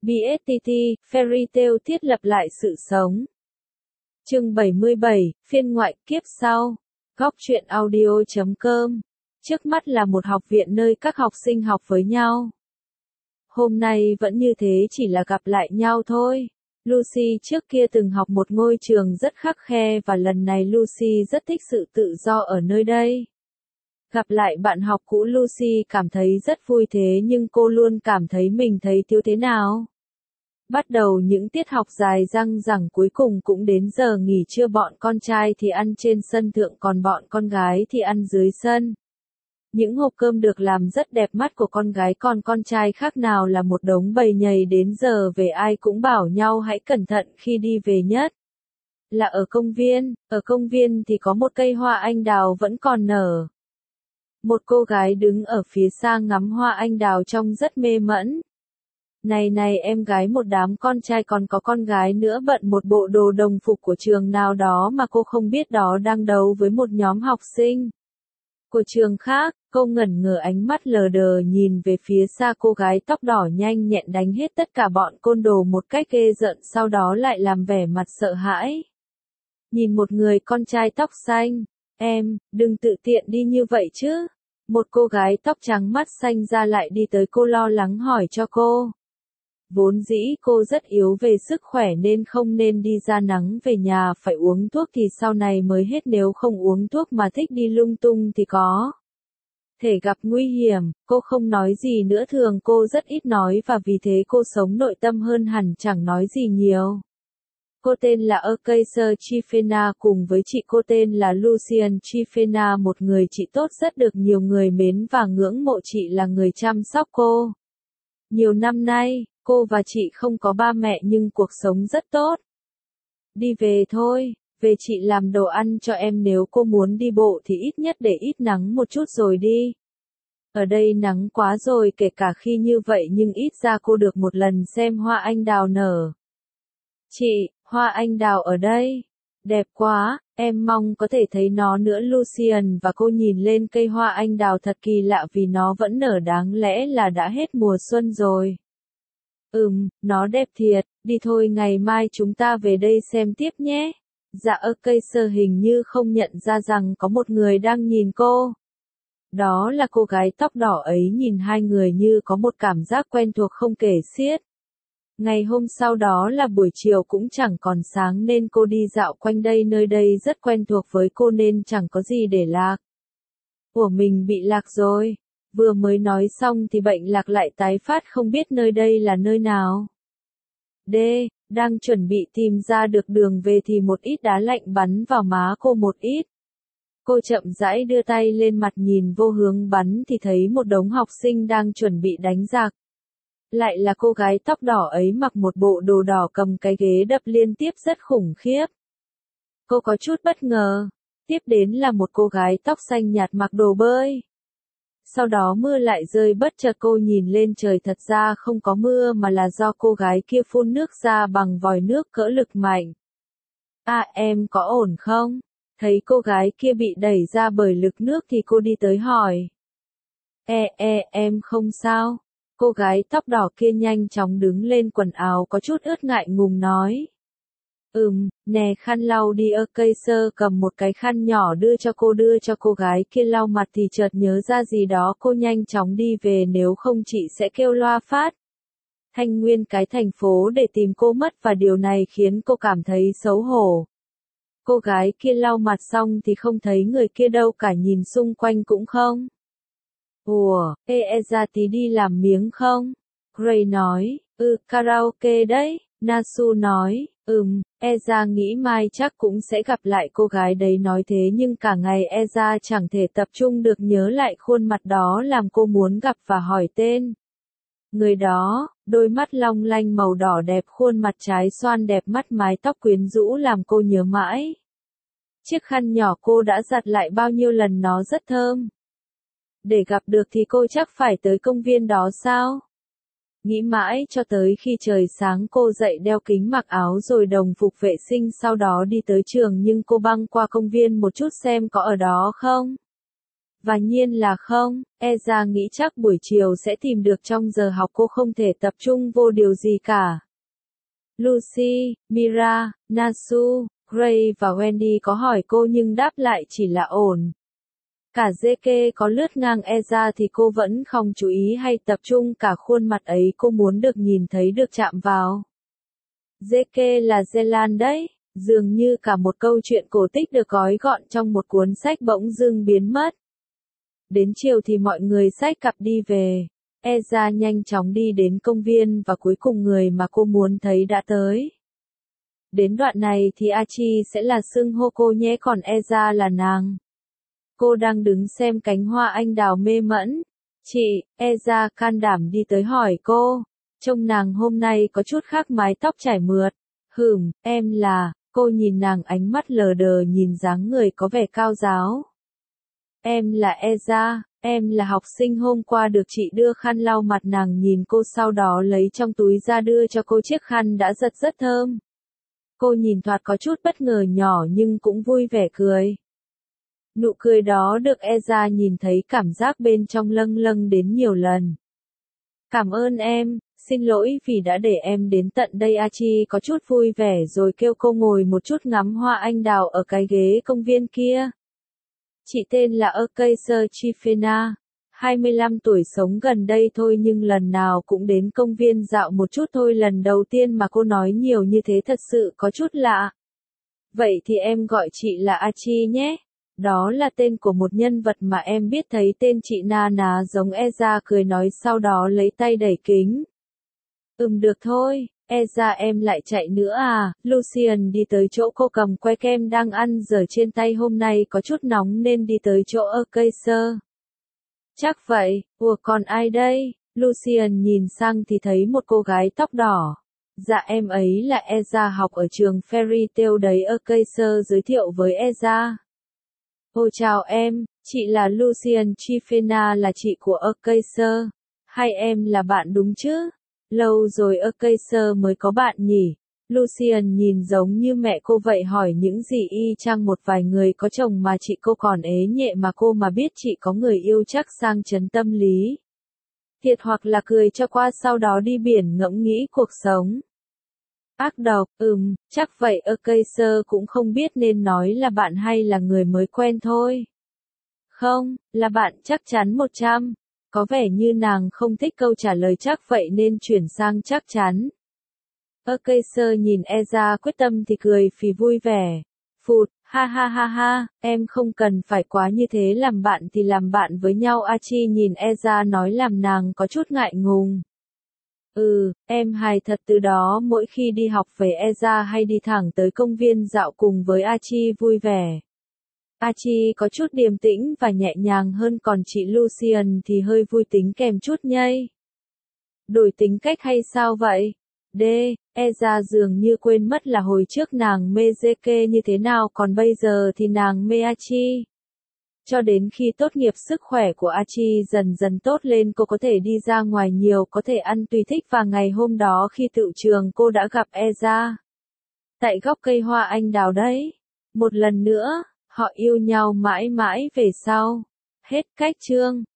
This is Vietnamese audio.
BSTT, Fairy Tail thiết lập lại sự sống. Chương 77, phiên ngoại kiếp sau. Góc truyện audio.com. Trước mắt là một học viện nơi các học sinh học với nhau. Hôm nay vẫn như thế, chỉ là gặp lại nhau thôi. Lucy trước kia từng học một ngôi trường rất khắt khe và lần này Lucy rất thích sự tự do ở nơi đây. Gặp lại bạn học cũ, Lucy cảm thấy rất vui, thế nhưng cô luôn cảm thấy mình thấy thiếu thế nào. Bắt đầu những tiết học dài dằng dẳng, cuối cùng cũng đến giờ nghỉ trưa, bọn con trai thì ăn trên sân thượng còn bọn con gái thì ăn dưới sân. Những hộp cơm được làm rất đẹp mắt của con gái, còn con trai khác nào là một đống bầy nhầy, đến giờ về ai cũng bảo nhau hãy cẩn thận khi đi về, nhất là ở công viên thì có một cây hoa anh đào vẫn còn nở. Một cô gái đứng ở phía xa ngắm hoa anh đào trông rất mê mẩn. Này em gái, một đám con trai còn có con gái nữa bận một bộ đồ đồng phục của trường nào đó mà cô không biết đó đang đấu với một nhóm học sinh của trường khác. Cô ngẩn ngơ, ánh mắt lờ đờ nhìn về phía xa, cô gái tóc đỏ nhanh nhẹn đánh hết tất cả bọn côn đồ một cách ghê rợn, sau đó lại làm vẻ mặt sợ hãi. Nhìn một người con trai tóc xanh, em, đừng tự tiện đi như vậy chứ. Một cô gái tóc trắng mắt xanh ra lại đi tới, cô lo lắng hỏi cho cô. Vốn dĩ cô rất yếu về sức khỏe nên không nên đi ra nắng, về nhà phải uống thuốc thì sau này mới hết, nếu không uống thuốc mà thích đi lung tung thì có thể gặp nguy hiểm. Cô không nói gì nữa, thường cô rất ít nói và vì thế cô sống nội tâm hơn hẳn, chẳng nói gì nhiều. Cô tên là Acacia Chifena, cùng với chị cô tên là Lucian Chifena, một người chị tốt rất được nhiều người mến và ngưỡng mộ. Chị là người chăm sóc cô nhiều năm nay. Cô và chị không có ba mẹ nhưng cuộc sống rất tốt. Đi về thôi, về chị làm đồ ăn cho em, nếu cô muốn đi bộ thì ít nhất để ít nắng một chút rồi đi. Ở đây nắng quá rồi, kể cả khi như vậy nhưng ít ra cô được một lần xem hoa anh đào nở. Chị, hoa anh đào ở đây đẹp quá, em mong có thể thấy nó nữa. Lucian và cô nhìn lên cây hoa anh đào thật kỳ lạ vì nó vẫn nở, đáng lẽ là đã hết mùa xuân rồi. Nó đẹp thiệt, đi thôi, ngày mai chúng ta về đây xem tiếp nhé. Dạ. Acacia hình như không nhận ra rằng có một người đang nhìn cô. Đó là cô gái tóc đỏ ấy, nhìn hai người như có một cảm giác quen thuộc không kể xiết. Ngày hôm sau đó là buổi chiều, cũng chẳng còn sáng nên cô đi dạo quanh đây, nơi đây rất quen thuộc với cô nên chẳng có gì để lạc. Ủa, mình bị lạc rồi. Vừa mới nói xong thì bệnh lạc lại tái phát, không biết nơi đây là nơi nào. Đang chuẩn bị tìm ra được đường về thì một ít đá lạnh bắn vào má cô một ít. Cô chậm rãi đưa tay lên mặt, nhìn vô hướng bắn thì thấy một đống học sinh đang chuẩn bị đánh giặc. Lại là cô gái tóc đỏ ấy, mặc một bộ đồ đỏ, cầm cái ghế đập liên tiếp rất khủng khiếp. Cô có chút bất ngờ. Tiếp đến là một cô gái tóc xanh nhạt mặc đồ bơi. Sau đó mưa lại rơi bất chợt, cô nhìn lên trời, thật ra không có mưa mà là do cô gái kia phun nước ra bằng vòi nước cỡ lực mạnh. Em có ổn không? Thấy cô gái kia bị đẩy ra bởi lực nước thì cô đi tới hỏi. Em không sao. Cô gái tóc đỏ kia nhanh chóng đứng lên, quần áo có chút ướt, ngại ngùng nói. Nè, khăn lau đi. Acacia cầm một cái khăn nhỏ đưa cho cô gái kia lau mặt thì chợt nhớ ra gì đó, cô nhanh chóng đi về, nếu không chị sẽ kêu loa phát thanh nguyên cái thành phố để tìm cô mất, và điều này khiến cô cảm thấy xấu hổ. Cô gái kia lau mặt xong thì không thấy người kia đâu cả, nhìn xung quanh cũng không. Ủa, ra tí đi làm miếng không? Gray nói. Karaoke đấy. Nasu nói. Eza nghĩ mai chắc cũng sẽ gặp lại cô gái đấy. Nói thế nhưng cả ngày Eza chẳng thể tập trung được, nhớ lại khuôn mặt đó làm cô muốn gặp và hỏi tên người đó. Đôi mắt long lanh màu đỏ đẹp, khuôn mặt trái xoan đẹp, mắt mái tóc quyến rũ làm cô nhớ mãi. Chiếc khăn nhỏ cô đã giặt lại bao nhiêu lần, nó rất thơm. Để gặp được thì cô chắc phải tới công viên đó sao? Nghĩ mãi cho tới khi trời sáng, cô dậy đeo kính, mặc áo rồi đồng phục vệ sinh, sau đó đi tới trường, nhưng cô băng qua công viên một chút xem có ở đó không. Và nhiên là không, Eza nghĩ chắc buổi chiều sẽ tìm được trong giờ học cô không thể tập trung vô điều gì cả. Lucy, Mira, Nasu, Gray và Wendy có hỏi cô nhưng đáp lại chỉ là ổn. Cả Zeke có lướt ngang Eza thì cô vẫn không chú ý hay tập trung, cả khuôn mặt ấy cô muốn được nhìn thấy, được chạm vào. Zeke là Zealand đấy, dường như cả một câu chuyện cổ tích được gói gọn trong một cuốn sách bỗng dưng biến mất. Đến chiều thì mọi người xách cặp đi về. Eza nhanh chóng đi đến công viên và cuối cùng người mà cô muốn thấy đã tới. Đến đoạn này thì Archie sẽ là xưng hô cô nhé, còn Eza là nàng. Cô đang đứng xem cánh hoa anh đào mê mẩn. Chị, Eza can đảm đi tới hỏi cô. Trông nàng hôm nay có chút khác, mái tóc trải mượt. Em là, cô nhìn nàng ánh mắt lờ đờ nhìn dáng người có vẻ cao giáo. Em là Eza, em là học sinh hôm qua được chị đưa khăn lau mặt. Nàng nhìn cô sau đó lấy trong túi ra đưa cho cô chiếc khăn đã giật rất thơm. Cô nhìn thoạt có chút bất ngờ nhỏ nhưng cũng vui vẻ cười. Nụ cười đó được Eza nhìn thấy, cảm giác bên trong lâng lâng đến nhiều lần. Cảm ơn em, xin lỗi vì đã để em đến tận đây. Archie có chút vui vẻ rồi kêu cô ngồi một chút ngắm hoa anh đào ở cái ghế công viên kia. Chị tên là Acacia Chifena, 25 tuổi, sống gần đây thôi nhưng lần nào cũng đến công viên dạo một chút thôi. Lần đầu tiên mà cô nói nhiều như thế thật sự có chút lạ. Vậy thì em gọi chị là Archie nhé. Đó là tên của một nhân vật mà em biết. Thấy tên chị na ná giống Eza cười nói, sau đó lấy tay đẩy kính. Được thôi, Eza em lại chạy nữa à? Lucian đi tới chỗ cô cầm que kem đang ăn dở trên tay, hôm nay có chút nóng nên đi tới chỗ Acacia. Chắc vậy, còn ai đây? Lucian nhìn sang thì thấy một cô gái tóc đỏ. Dạ em ấy là Eza, học ở trường Fairy Tail đấy. Acacia giới thiệu với Eza. Chào em, chị là Lucian Chifena, là chị của Acacia. Hai em là bạn đúng chứ? Lâu rồi Acacia mới có bạn nhỉ? Lucian nhìn giống như mẹ cô vậy, hỏi những gì y chang một vài người có chồng mà chị cô còn ế nhẹ mà cô mà biết chị có người yêu chắc sang chấn tâm lý. Thiệt, hoặc là cười cho qua sau đó đi biển ngẫm nghĩ cuộc sống. Ác độc, chắc vậy. Acacia cũng không biết nên nói là bạn hay là người mới quen thôi. Không, là bạn chắc chắn 100. Có vẻ như nàng không thích câu trả lời chắc vậy nên chuyển sang chắc chắn. Acacia nhìn Eza quyết tâm thì cười phì vui vẻ. Phụt, ha ha ha ha, em không cần phải quá như thế, làm bạn thì làm bạn với nhau. Archie nhìn Eza nói làm nàng có chút ngại ngùng. Em hài thật. Từ đó mỗi khi đi học về Eza hay đi thẳng tới công viên dạo cùng với Archie vui vẻ. Archie có chút điềm tĩnh và nhẹ nhàng hơn, còn chị Lucian thì hơi vui tính kèm chút nhây. Đổi tính cách hay sao vậy? Eza dường như quên mất là hồi trước nàng mê Zeke như thế nào, còn bây giờ thì nàng mê Archie. Cho đến khi tốt nghiệp, sức khỏe của Archie dần dần tốt lên, cô có thể đi ra ngoài nhiều, có thể ăn tùy thích, và ngày hôm đó khi tựu trường cô đã gặp Eza. Tại góc cây hoa anh đào đấy. Một lần nữa, họ yêu nhau mãi mãi về sau. Hết cách chương.